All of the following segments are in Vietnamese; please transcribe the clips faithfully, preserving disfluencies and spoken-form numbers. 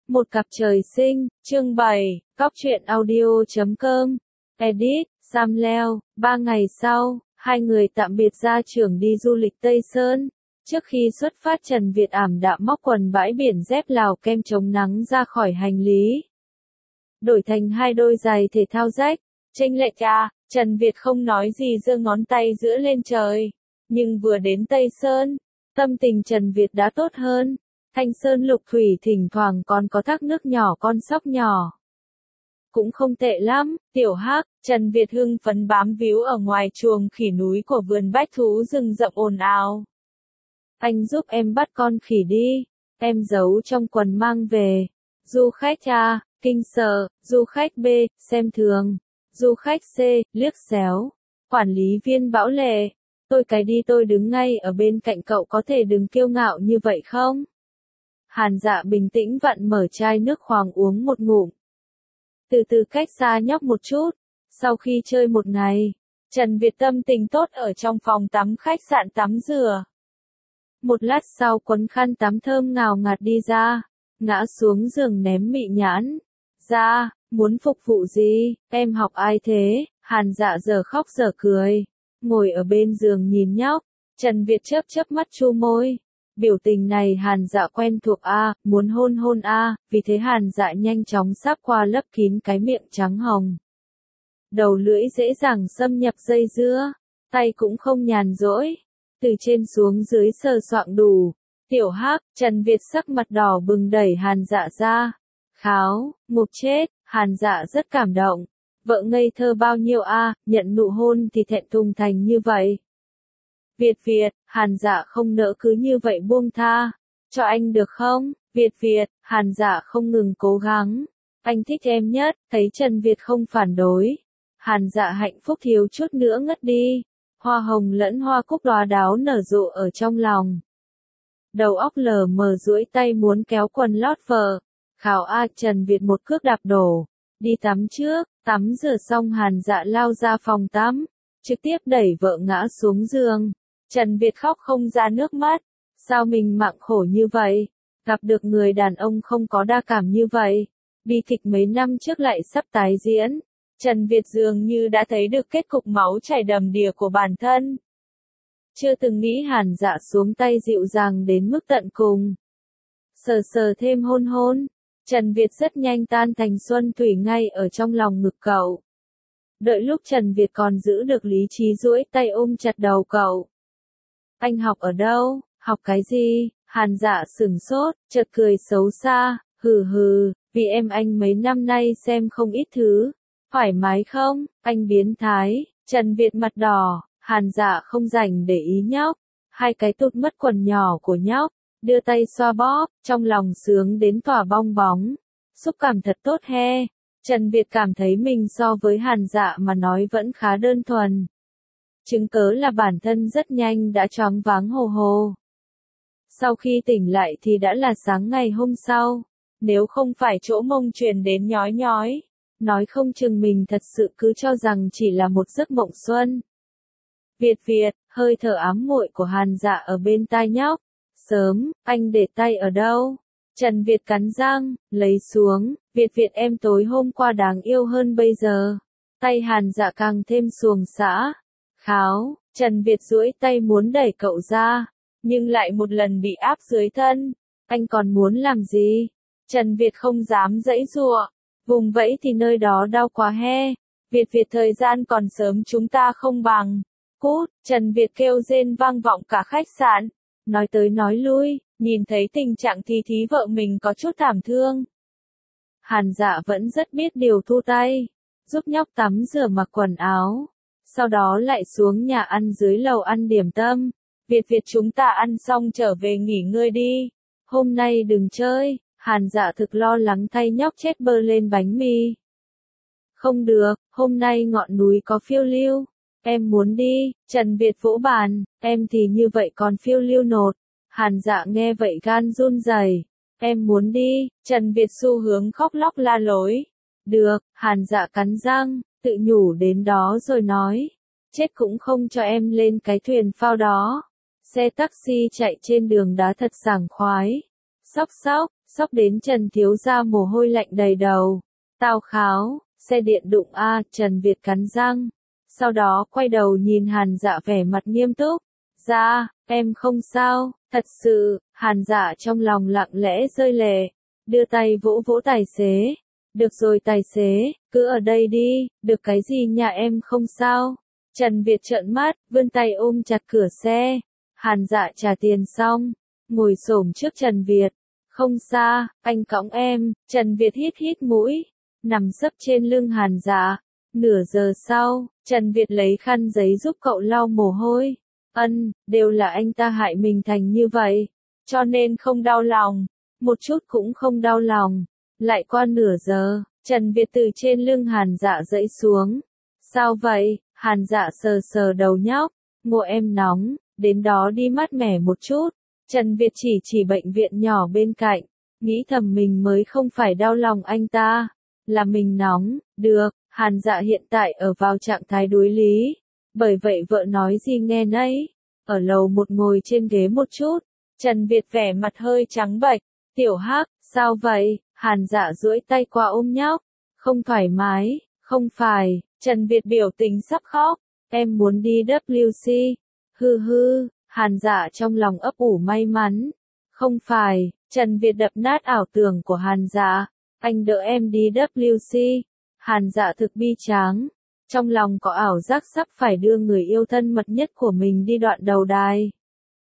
Một cặp trời sinh, chương bảy, cóc truyện audio chấm com, edit, Sam Leo. Ba ngày sau, hai người tạm biệt gia trưởng đi du lịch Tây Sơn. Trước khi xuất phát Trần Việt ảm đạm móc quần bãi biển dép Lào kem chống nắng ra khỏi hành lý. Đổi thành hai đôi giày thể thao rách. Chênh lệch à, Trần Việt không nói gì giơ ngón tay giữa lên trời. Nhưng vừa đến Tây Sơn, tâm tình Trần Việt đã tốt hơn. Thanh sơn lục thủy thỉnh thoảng còn có thác nước nhỏ con sóc nhỏ. Cũng không tệ lắm, tiểu hắc, Trần Việt hưng phấn bám víu ở ngoài chuồng khỉ núi của vườn bách thú rừng rậm ồn ào. Anh giúp em bắt con khỉ đi, em giấu trong quần mang về. Du khách A, kinh sợ, du khách B, xem thường, du khách C, liếc xéo. Quản lý viên Bão Lệ, tôi cái đi tôi đứng ngay ở bên cạnh cậu có thể đừng kiêu ngạo như vậy không? Hàn Dạ bình tĩnh vặn mở chai nước khoáng uống một ngụm. Từ từ cách xa nhóc một chút. Sau khi chơi một ngày, Trần Việt tâm tình tốt ở trong phòng tắm khách sạn tắm rửa. Một lát sau quấn khăn tắm thơm ngào ngạt đi ra, ngã xuống giường ném mị nhãn. Ra, muốn phục vụ gì, em học ai thế? Hàn Dạ giờ khóc giờ cười. Ngồi ở bên giường nhìn nhóc, Trần Việt chớp chớp mắt chu môi. Biểu tình này Hàn Dạ quen thuộc a, muốn hôn hôn a, vì thế Hàn Dạ nhanh chóng sáp qua lấp kín cái miệng trắng hồng. Đầu lưỡi dễ dàng xâm nhập dây dưa, tay cũng không nhàn rỗi, từ trên xuống dưới sờ soạng đủ. Tiểu Hắc, Trần Việt sắc mặt đỏ bừng đẩy Hàn Dạ ra. Kháo, ngục chết, Hàn Dạ rất cảm động. Vợ ngây thơ bao nhiêu a, nhận nụ hôn thì thẹn thùng thành như vậy. Việt Việt, Hàn Dạ không nỡ cứ như vậy buông tha. Cho anh được không? Việt Việt, Hàn Dạ không ngừng cố gắng. Anh thích em nhất, thấy Trần Việt không phản đối. Hàn Dạ hạnh phúc thiếu chút nữa ngất đi. Hoa hồng lẫn hoa cúc đóa đáo nở rộ ở trong lòng. Đầu óc lờ mờ duỗi tay muốn kéo quần lót vợ. Khảo a, Trần Việt một cước đạp đổ. Đi tắm trước, tắm rửa xong Hàn Dạ lao ra phòng tắm. Trực tiếp đẩy vợ ngã xuống giường. Trần Việt khóc không ra nước mắt. Sao mình mạng khổ như vậy? Gặp được người đàn ông không có đa cảm như vậy. Bi kịch mấy năm trước lại sắp tái diễn. Trần Việt dường như đã thấy được kết cục máu chảy đầm đìa của bản thân. Chưa từng nghĩ Hàn Dạ xuống tay dịu dàng đến mức tận cùng. Sờ sờ thêm hôn hôn. Trần Việt rất nhanh tan thành xuân thủy ngay ở trong lòng ngực cậu. Đợi lúc Trần Việt còn giữ được lý trí duỗi tay ôm chặt đầu cậu. Anh học ở đâu? Học cái gì? Hàn Dạ sửng sốt, chợt cười xấu xa, hừ hừ, vì em anh mấy năm nay xem không ít thứ. Thoải mái không? Anh biến thái. Trần Việt mặt đỏ, Hàn Dạ không rảnh để ý nhóc. Hai cái tụt mất quần nhỏ của nhóc, đưa tay xoa bóp, trong lòng sướng đến tỏa bong bóng. Xúc cảm thật tốt he. Trần Việt cảm thấy mình so với Hàn Dạ mà nói vẫn khá đơn thuần. Chứng cớ là bản thân rất nhanh đã choáng váng hồ hồ. Sau khi tỉnh lại thì đã là sáng ngày hôm sau. Nếu không phải chỗ mông truyền đến nhói nhói, nói không chừng mình thật sự cứ cho rằng chỉ là một giấc mộng xuân. Việt Việt, hơi thở ám muội của Hàn Dạ ở bên tai nhóc. Sớm, anh để tay ở đâu? Trần Việt cắn răng, lấy xuống. Việt Việt em tối hôm qua đáng yêu hơn bây giờ. Tay Hàn Dạ càng thêm xuồng xã. Kháo, Trần Việt duỗi tay muốn đẩy cậu ra, nhưng lại một lần bị áp dưới thân. Anh còn muốn làm gì? Trần Việt không dám giãy giụa. Vùng vẫy thì nơi đó đau quá he. Việt Việt thời gian còn sớm chúng ta không bằng. Cút, Trần Việt kêu rên vang vọng cả khách sạn. Nói tới nói lui, nhìn thấy tình trạng thì thí vợ mình có chút thảm thương. Hàn Dạ vẫn rất biết điều thu tay, giúp nhóc tắm rửa mặc quần áo. Sau đó lại xuống nhà ăn dưới lầu ăn điểm tâm. Việt Việt chúng ta ăn xong trở về nghỉ ngơi đi. Hôm nay đừng chơi, Hàn Dạ thực lo lắng thay nhóc chết bơ lên bánh mì. Không được, hôm nay ngọn núi có phiêu lưu. Em muốn đi, Trần Việt vỗ bàn, em thì như vậy còn phiêu lưu nột. Hàn Dạ nghe vậy gan run rẩy. Em muốn đi, Trần Việt xu hướng khóc lóc la lối. Được, Hàn Dạ cắn răng, tự nhủ đến đó rồi nói. Chết cũng không cho em lên cái thuyền phao đó. Xe taxi chạy trên đường đá thật sảng khoái. Xóc xóc, Sốc đến Trần thiếu gia mồ hôi lạnh đầy đầu. Tào Kháo, xe điện đụng a, Trần Việt cắn răng. Sau đó quay đầu nhìn Hàn Dạ vẻ mặt nghiêm túc. Dạ, em không sao, thật sự. Hàn Dạ trong lòng lặng lẽ rơi lệ. Đưa tay vỗ vỗ tài xế. Được rồi tài xế, cứ ở đây đi, được cái gì nhà em không sao. Trần Việt trợn mắt, vươn tay ôm chặt cửa xe. Hàn Dạ trả tiền xong, ngồi xổm trước Trần Việt. Không xa, anh cõng em. Trần Việt hít hít mũi, nằm sấp trên lưng Hàn Dạ. Nửa giờ sau, Trần Việt lấy khăn giấy giúp cậu lau mồ hôi. Ân, đều là anh ta hại mình thành như vậy, cho nên không đau lòng, một chút cũng không đau lòng. Lại qua nửa giờ, Trần Việt từ trên lưng Hàn Dạ dẫy xuống. Sao vậy? Hàn Dạ sờ sờ đầu nhóc. Ngộ em nóng, đến đó đi mát mẻ một chút. Trần Việt chỉ chỉ bệnh viện nhỏ bên cạnh, nghĩ thầm mình mới không phải đau lòng anh ta, là mình nóng. Được, Hàn Dạ hiện tại ở vào trạng thái đuối lý, bởi vậy vợ nói gì nghe nấy. Ở lầu một ngồi trên ghế một chút, Trần Việt vẻ mặt hơi trắng bệch. Tiểu Hắc, sao vậy? Hàn Dạ duỗi tay qua ôm nhóc. Không thoải mái, không phải. Trần Việt biểu tình sắp khóc. Em muốn đi W C. Hư hư, Hàn Dạ trong lòng ấp ủ may mắn. Không phải, Trần Việt đập nát ảo tưởng của Hàn Dạ. Anh đỡ em đi W C. Hàn Dạ thực bi tráng. Trong lòng có ảo giác sắp phải đưa người yêu thân mật nhất của mình đi đoạn đầu đài.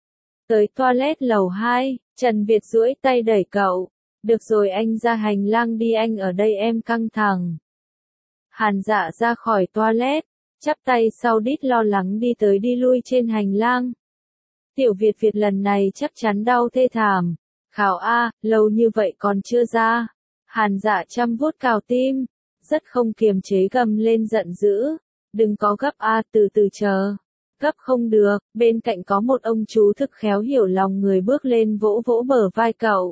Tới toilet lầu hai, Trần Việt duỗi tay đẩy cậu. Được rồi anh ra hành lang đi, anh ở đây em căng thẳng. Hàn Dạ ra khỏi toilet, chắp tay sau đít lo lắng đi tới đi lui trên hành lang. Tiểu Việt Việt lần này chắc chắn đau thê thảm. Khảo A, lâu như vậy còn chưa ra. Hàn Dạ chăm vuốt cào tim, rất không kiềm chế gầm lên giận dữ. Đừng có gấp A, từ từ chờ. Gấp không được, bên cạnh có một ông chú thực khéo hiểu lòng người bước lên vỗ vỗ bờ vai cậu.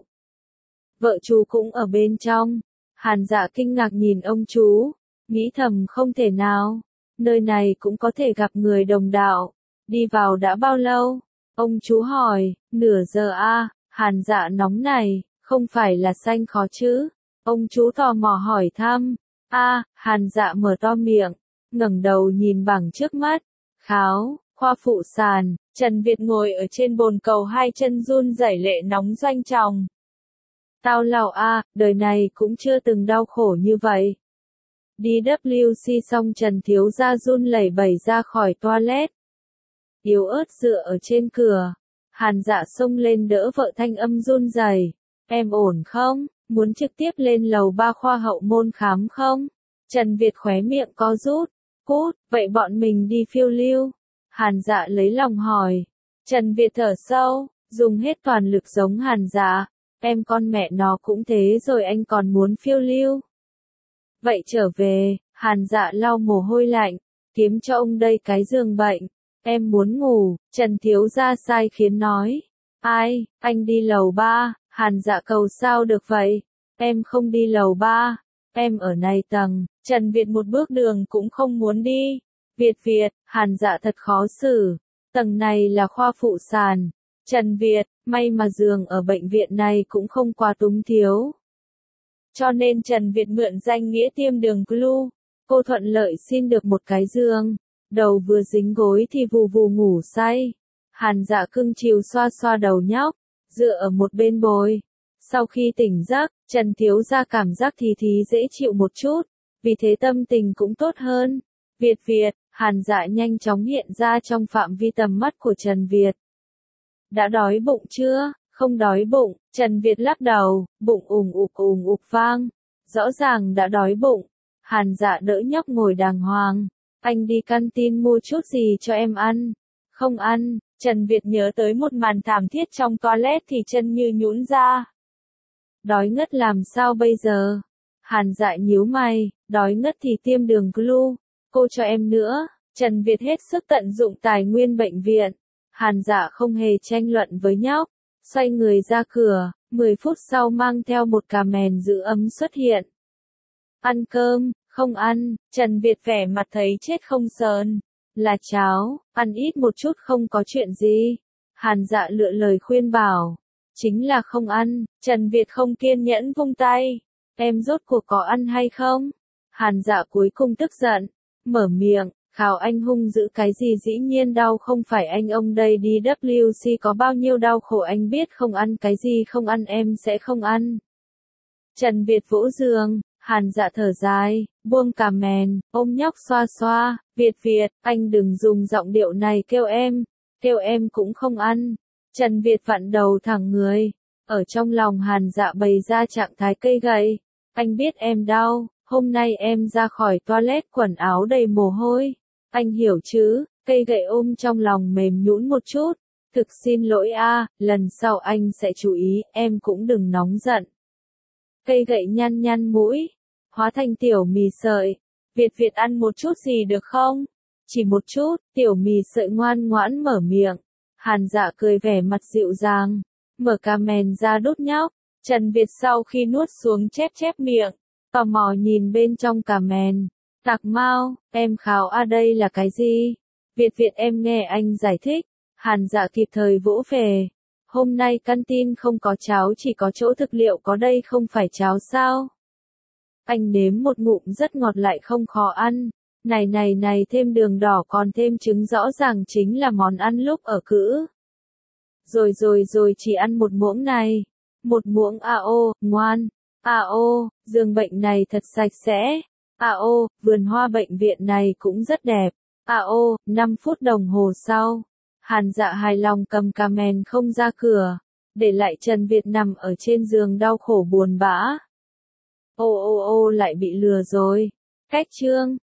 Vợ chú cũng ở bên trong. Hàn Dạ kinh ngạc nhìn ông chú, nghĩ thầm không thể nào, nơi này cũng có thể gặp người đồng đạo. Đi vào đã bao lâu? Ông chú hỏi. Nửa giờ a. Hàn Dạ nóng này, không phải là xanh khó chứ? Ông chú tò mò hỏi thăm. A, Hàn Dạ mở to miệng, ngẩng đầu nhìn bảng trước mắt. Kháo, khoa phụ sản. Trần Việt ngồi ở trên bồn cầu hai chân run rẩy lệ nóng doanh tròng. Tao lào a, đời này cũng chưa từng đau khổ như vậy. Đi W C xong Trần thiếu gia run lẩy bẩy ra khỏi toilet. Yếu ớt dựa ở trên cửa. Hàn Dạ xông lên đỡ vợ, thanh âm run rẩy. Em ổn không? Muốn trực tiếp lên lầu ba khoa hậu môn khám không? Trần Việt khóe miệng co rút. Cút, vậy bọn mình đi phiêu lưu. Hàn Dạ lấy lòng hỏi. Trần Việt thở sâu, dùng hết toàn lực giống Hàn Dạ. Em con mẹ nó cũng thế rồi anh còn muốn phiêu lưu. Vậy trở về, Hàn Dạ lau mồ hôi lạnh, kiếm cho ông đây cái giường bệnh. Em muốn ngủ. Trần thiếu gia sai khiến nói. Ai, anh đi lầu ba. Hàn Dạ cầu sao được vậy? Em không đi lầu ba. Em ở này tầng. Trần Việt một bước đường cũng không muốn đi. Việt Việt, Hàn Dạ thật khó xử. Tầng này là khoa phụ sản. Trần Việt, may mà giường ở bệnh viện này cũng không quá túng thiếu. Cho nên Trần Việt mượn danh nghĩa tiêm đường glu. Cô thuận lợi xin được một cái giường. Đầu vừa dính gối thì vù vù ngủ say. Hàn Dạ cưng chiều xoa xoa đầu nhóc, dựa ở một bên bồi. Sau khi tỉnh giấc, Trần thiếu gia cảm giác thì thí dễ chịu một chút, vì thế tâm tình cũng tốt hơn. Việt Việt, Hàn Dạ nhanh chóng hiện ra trong phạm vi tầm mắt của Trần Việt. Đã đói bụng chưa? Không đói bụng. Trần Việt lắc đầu, bụng ùng ục ùng ục vang. Rõ ràng đã đói bụng. Hàn Dạ đỡ nhóc ngồi đàng hoàng. Anh đi canteen mua chút gì cho em ăn. Không ăn. Trần Việt nhớ tới một màn thảm thiết trong toilet thì chân như nhũn ra. Đói ngất làm sao bây giờ? Hàn Dạ nhíu mày, đói ngất thì tiêm đường glu. Cô cho em nữa. Trần Việt hết sức tận dụng tài nguyên bệnh viện. Hàn Dạ không hề tranh luận với nhóc, xoay người ra cửa, mười phút sau mang theo một cà mèn giữ ấm xuất hiện. Ăn cơm, không ăn. Trần Việt vẻ mặt thấy chết không sờn. Là cháo, ăn ít một chút không có chuyện gì. Hàn Dạ lựa lời khuyên bảo. Chính là không ăn. Trần Việt không kiên nhẫn vung tay. Em rốt cuộc có ăn hay không? Hàn Dạ cuối cùng tức giận. Mở miệng. Khảo anh hung dữ cái gì, dĩ nhiên đau không phải anh, ông đây đi W C có bao nhiêu đau khổ anh biết, không ăn cái gì, không ăn em sẽ không ăn. Trần Việt vỗ giường. Hàn Dạ thở dài, buông cà mền, ôm nhóc xoa xoa. Việt Việt, anh đừng dùng giọng điệu này kêu em, kêu em cũng không ăn. Trần Việt vặn đầu thẳng người. Ở trong lòng Hàn Dạ bày ra trạng thái cây gậy. Anh biết em đau, hôm nay em ra khỏi toilet quần áo đầy mồ hôi. Anh hiểu chứ, cây gậy ôm trong lòng mềm nhũn một chút. Thực xin lỗi a, lần sau anh sẽ chú ý, em cũng đừng nóng giận. Cây gậy nhăn nhăn mũi, hóa thành tiểu mì sợi. Việt Việt ăn một chút gì được không? Chỉ một chút, tiểu mì sợi ngoan ngoãn mở miệng. Hàn Dạ cười vẻ mặt dịu dàng, mở cà mền ra đút nhóc. Trần Việt sau khi nuốt xuống chép chép miệng, tò mò nhìn bên trong cà mền. Tạc Mao, em khảo a đây là cái gì? Việt Việt em nghe anh giải thích. Hàn Dạ kịp thời vỗ về. Hôm nay canteen không có cháo, chỉ có chỗ thực liệu, có đây không phải cháo sao? Anh nếm một ngụm rất ngọt lại không khó ăn. Này này này, thêm đường đỏ còn thêm trứng, rõ ràng chính là món ăn lúc ở cữ. Rồi rồi rồi, chỉ ăn một muỗng này. Một muỗng a ô, ngoan. A ô, giường bệnh này thật sạch sẽ. A ô, vườn hoa bệnh viện này cũng rất đẹp. A ô, năm phút đồng hồ sau. Hàn Dạ hài lòng cầm cà mền không ra cửa. Để lại Trần Việt nằm ở trên giường đau khổ buồn bã. Ô ô ô, lại bị lừa rồi. Cách chương.